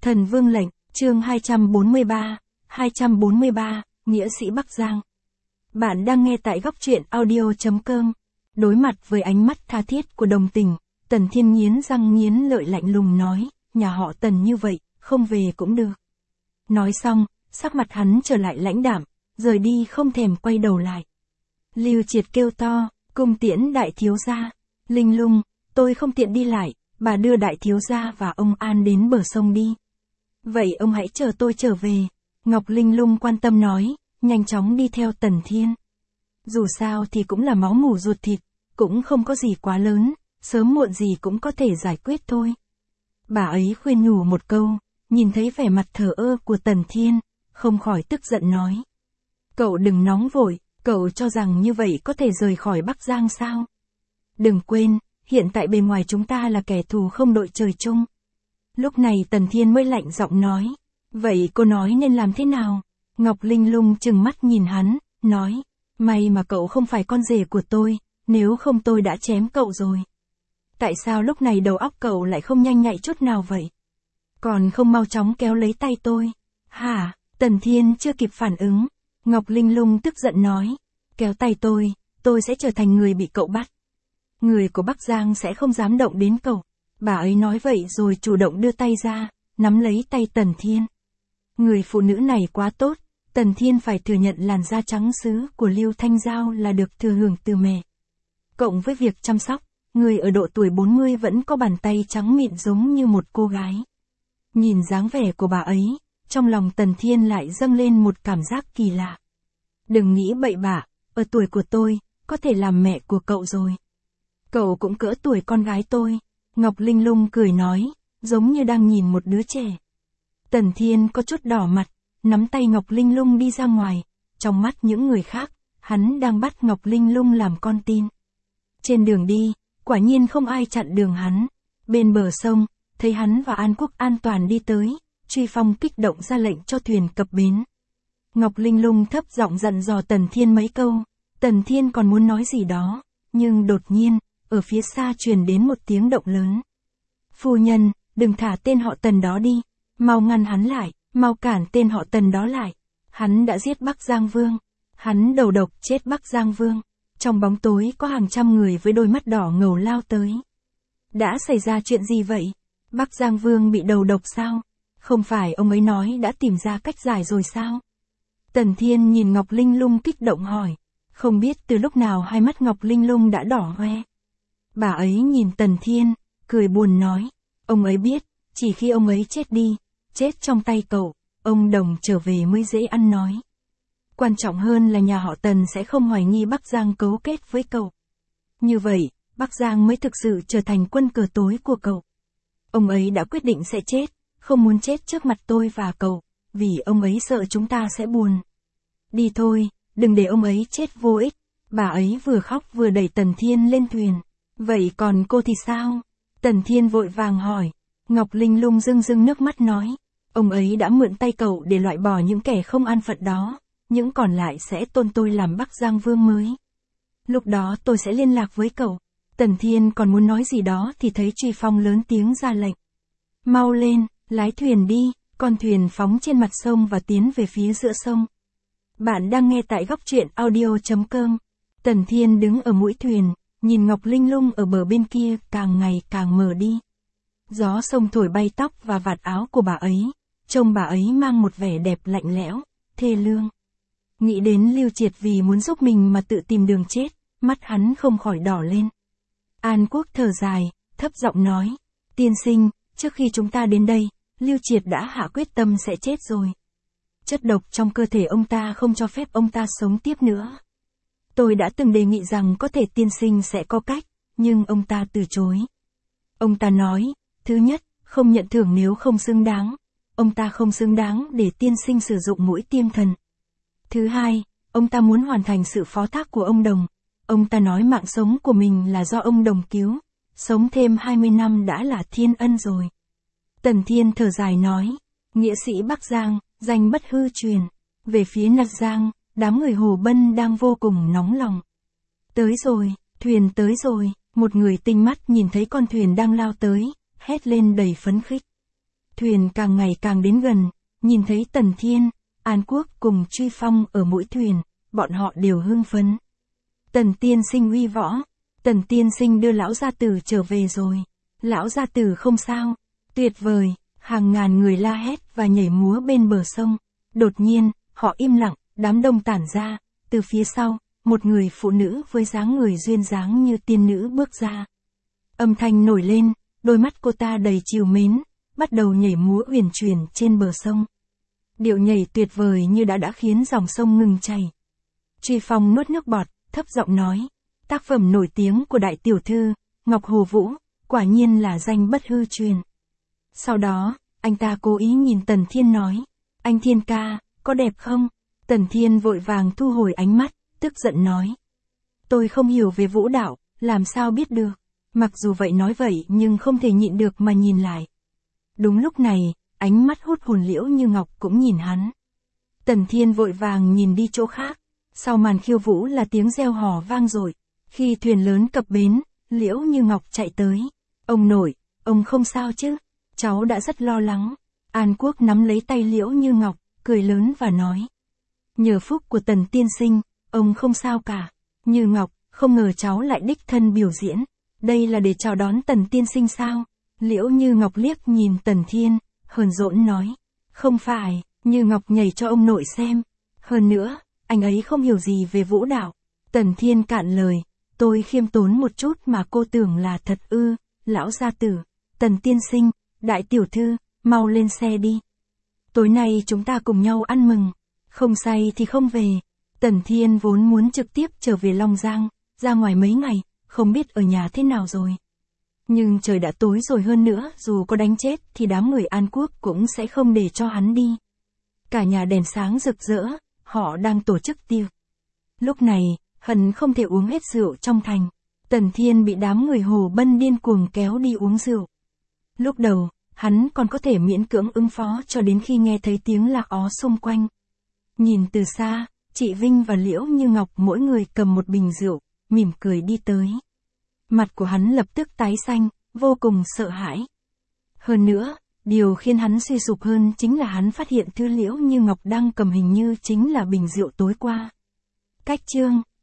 Thần Vương lệnh, chương 243, Nghĩa sĩ Bắc Giang. Bạn đang nghe tại góc truyện audio.com. Đối mặt với ánh mắt tha thiết của đồng tình, Tần Thiên nghiến răng nghiến lợi lạnh lùng nói, nhà họ Tần như vậy, không về cũng được. Nói xong, sắc mặt hắn trở lại lãnh đạm, rời đi không thèm quay đầu lại. Lưu Triệt kêu to, cung tiễn đại thiếu gia. Linh Lung, tôi không tiện đi lại, bà đưa đại thiếu gia và ông An đến bờ sông đi. Vậy ông hãy chờ tôi trở về. Ngọc Linh Lung quan tâm nói, nhanh chóng đi theo Tần Thiên. Dù sao thì cũng là máu mủ ruột thịt, cũng không có gì quá lớn, sớm muộn gì cũng có thể giải quyết thôi. Bà ấy khuyên nhủ một câu, nhìn thấy vẻ mặt thờ ơ của Tần Thiên, không khỏi tức giận nói. Cậu đừng nóng vội, cậu cho rằng như vậy có thể rời khỏi Bắc Giang sao? Đừng quên, hiện tại bề ngoài chúng ta là kẻ thù không đội trời chung. Lúc này Tần Thiên mới lạnh giọng nói, vậy cô nói nên làm thế nào? Ngọc Linh Lung trừng mắt nhìn hắn, nói, may mà cậu không phải con rể của tôi, nếu không tôi đã chém cậu rồi. Tại sao lúc này đầu óc cậu lại không nhanh nhạy chút nào vậy? Còn không mau chóng kéo lấy tay tôi. Hả? Tần Thiên chưa kịp phản ứng. Ngọc Linh Lung tức giận nói, kéo tay tôi sẽ trở thành người bị cậu bắt. Người của Bắc Giang sẽ không dám động đến cậu. Bà ấy nói vậy rồi chủ động đưa tay ra, nắm lấy tay Tần Thiên. Người phụ nữ này quá tốt, Tần Thiên phải thừa nhận làn da trắng sứ của Lưu Thanh Giao là được thừa hưởng từ mẹ. Cộng với việc chăm sóc, người ở độ tuổi 40 vẫn có bàn tay trắng mịn giống như một cô gái. Nhìn dáng vẻ của bà ấy, trong lòng Tần Thiên lại dâng lên một cảm giác kỳ lạ. Đừng nghĩ bậy bạ, ở tuổi của tôi, có thể làm mẹ của cậu rồi. Cậu cũng cỡ tuổi con gái tôi. Ngọc Linh Lung cười nói, giống như đang nhìn một đứa trẻ. Tần Thiên có chút đỏ mặt, nắm tay Ngọc Linh Lung đi ra ngoài. Trong mắt những người khác, hắn đang bắt Ngọc Linh Lung làm con tin. Trên đường đi, quả nhiên không ai chặn đường hắn. Bên bờ sông, thấy hắn và An Quốc an toàn đi tới, Truy Phong kích động ra lệnh cho thuyền cập bến. Ngọc Linh Lung thấp giọng dặn dò Tần Thiên mấy câu. Tần Thiên còn muốn nói gì đó, nhưng đột nhiên, ở phía xa truyền đến một tiếng động lớn. Phu nhân, đừng thả tên họ Tần đó đi, mau ngăn hắn lại, mau cản tên họ Tần đó lại. Hắn đã giết Bắc Giang Vương. Hắn đầu độc chết Bắc Giang Vương. Trong bóng tối có hàng trăm người với đôi mắt đỏ ngầu lao tới. Đã xảy ra chuyện gì vậy? Bắc Giang Vương bị đầu độc sao? Không phải ông ấy nói đã tìm ra cách giải rồi sao? Tần Thiên nhìn Ngọc Linh Lung kích động hỏi. Không biết từ lúc nào hai mắt Ngọc Linh Lung đã đỏ hoe. Bà ấy nhìn Tần Thiên, cười buồn nói. Ông ấy biết, chỉ khi ông ấy chết đi, chết trong tay cậu, ông Đồng trở về mới dễ ăn nói. Quan trọng hơn là nhà họ Tần sẽ không hoài nghi Bắc Giang cấu kết với cậu. Như vậy, Bắc Giang mới thực sự trở thành quân cờ tối của cậu. Ông ấy đã quyết định sẽ chết, không muốn chết trước mặt tôi và cậu, vì ông ấy sợ chúng ta sẽ buồn. Đi thôi, đừng để ông ấy chết vô ích. Bà ấy vừa khóc vừa đẩy Tần Thiên lên thuyền. Vậy còn cô thì sao? Tần Thiên vội vàng hỏi. Ngọc Linh Lung rưng rưng nước mắt nói. Ông ấy đã mượn tay cậu để loại bỏ những kẻ không an phận đó. Những còn lại sẽ tôn tôi làm Bắc Giang Vương mới. Lúc đó tôi sẽ liên lạc với cậu. Tần Thiên còn muốn nói gì đó thì thấy Truy Phong lớn tiếng ra lệnh. Mau lên, lái thuyền đi. Con thuyền phóng trên mặt sông và tiến về phía giữa sông. Bạn đang nghe tại góc truyện audio.com. Tần Thiên đứng ở mũi thuyền, nhìn Ngọc Linh Lung ở bờ bên kia càng ngày càng mờ đi. Gió sông thổi bay tóc và vạt áo của bà ấy, trông bà ấy mang một vẻ đẹp lạnh lẽo, thê lương. Nghĩ đến Lưu Triệt vì muốn giúp mình mà tự tìm đường chết, mắt hắn không khỏi đỏ lên. An Quốc thở dài, thấp giọng nói, tiên sinh, trước khi chúng ta đến đây, Lưu Triệt đã hạ quyết tâm sẽ chết rồi. Chất độc trong cơ thể ông ta không cho phép ông ta sống tiếp nữa. Tôi đã từng đề nghị rằng có thể tiên sinh sẽ có cách, nhưng ông ta từ chối. Ông ta nói, thứ nhất, không nhận thưởng nếu không xứng đáng. Ông ta không xứng đáng để tiên sinh sử dụng mũi tiêm thần. Thứ hai, ông ta muốn hoàn thành sự phó thác của ông Đồng. Ông ta nói mạng sống của mình là do ông Đồng cứu. Sống thêm 20 năm đã là thiên ân rồi. Tần Thiên thở dài nói, nghĩa sĩ Bắc Giang, danh bất hư truyền. Về phía Nặc Giang, đám người Hồ Bân đang vô cùng nóng lòng. Tới rồi, thuyền tới rồi, một người tinh mắt nhìn thấy con thuyền đang lao tới, hét lên đầy phấn khích. Thuyền càng ngày càng đến gần, nhìn thấy Tần Thiên, An Quốc cùng Truy Phong ở mỗi thuyền, bọn họ đều hưng phấn. Tần tiên sinh uy võ, Tần tiên sinh đưa lão gia tử trở về rồi. Lão gia tử không sao, tuyệt vời, hàng ngàn người la hét và nhảy múa bên bờ sông. Đột nhiên, họ im lặng, đám đông tản ra, từ phía sau, một người phụ nữ với dáng người duyên dáng như tiên nữ bước ra. Âm thanh nổi lên, đôi mắt cô ta đầy trìu mến, bắt đầu nhảy múa uyển chuyển trên bờ sông. Điệu nhảy tuyệt vời như đã khiến dòng sông ngừng chảy. Truy Phong nuốt nước bọt, thấp giọng nói, tác phẩm nổi tiếng của đại tiểu thư, Ngọc Hồ Vũ, quả nhiên là danh bất hư truyền. Sau đó, anh ta cố ý nhìn Tần Thiên nói, anh Thiên ca, có đẹp không? Tần Thiên vội vàng thu hồi ánh mắt, tức giận nói. Tôi không hiểu về vũ đạo, làm sao biết được. Mặc dù vậy nói vậy nhưng không thể nhịn được mà nhìn lại. Đúng lúc này, ánh mắt hút hồn Liễu Như Ngọc cũng nhìn hắn. Tần Thiên vội vàng nhìn đi chỗ khác. Sau màn khiêu vũ là tiếng reo hò vang dội. Khi thuyền lớn cập bến, Liễu Như Ngọc chạy tới. Ông nội, ông không sao chứ? Cháu đã rất lo lắng. An Quốc nắm lấy tay Liễu Như Ngọc, cười lớn và nói. Nhờ phúc của Tần tiên sinh, ông không sao cả. Như Ngọc, không ngờ cháu lại đích thân biểu diễn. Đây là để chào đón Tần tiên sinh sao? Liễu Như Ngọc liếc nhìn Tần Thiên, hờn dỗi nói. Không phải, Như Ngọc nhảy cho ông nội xem. Hơn nữa, anh ấy không hiểu gì về vũ đạo. Tần Thiên cạn lời, tôi khiêm tốn một chút mà cô tưởng là thật ư. Lão gia tử, Tần tiên sinh, đại tiểu thư, mau lên xe đi. Tối nay chúng ta cùng nhau ăn mừng. Không say thì không về. Tần Thiên vốn muốn trực tiếp trở về Long Giang, ra ngoài mấy ngày, không biết ở nhà thế nào rồi. Nhưng trời đã tối rồi, hơn nữa, dù có đánh chết thì đám người An Quốc cũng sẽ không để cho hắn đi. Cả nhà đèn sáng rực rỡ, họ đang tổ chức tiệc. Lúc này, hận không thể uống hết rượu trong thành. Tần Thiên bị đám người Hồ Bân điên cuồng kéo đi uống rượu. Lúc đầu, hắn còn có thể miễn cưỡng ứng phó cho đến khi nghe thấy tiếng la ó xung quanh. Nhìn từ xa, chị Vinh và Liễu Như Ngọc mỗi người cầm một bình rượu, mỉm cười đi tới. Mặt của hắn lập tức tái xanh, vô cùng sợ hãi. Hơn nữa, điều khiến hắn suy sụp hơn chính là hắn phát hiện thứ Liễu Như Ngọc đang cầm hình như chính là bình rượu tối qua. Cách chương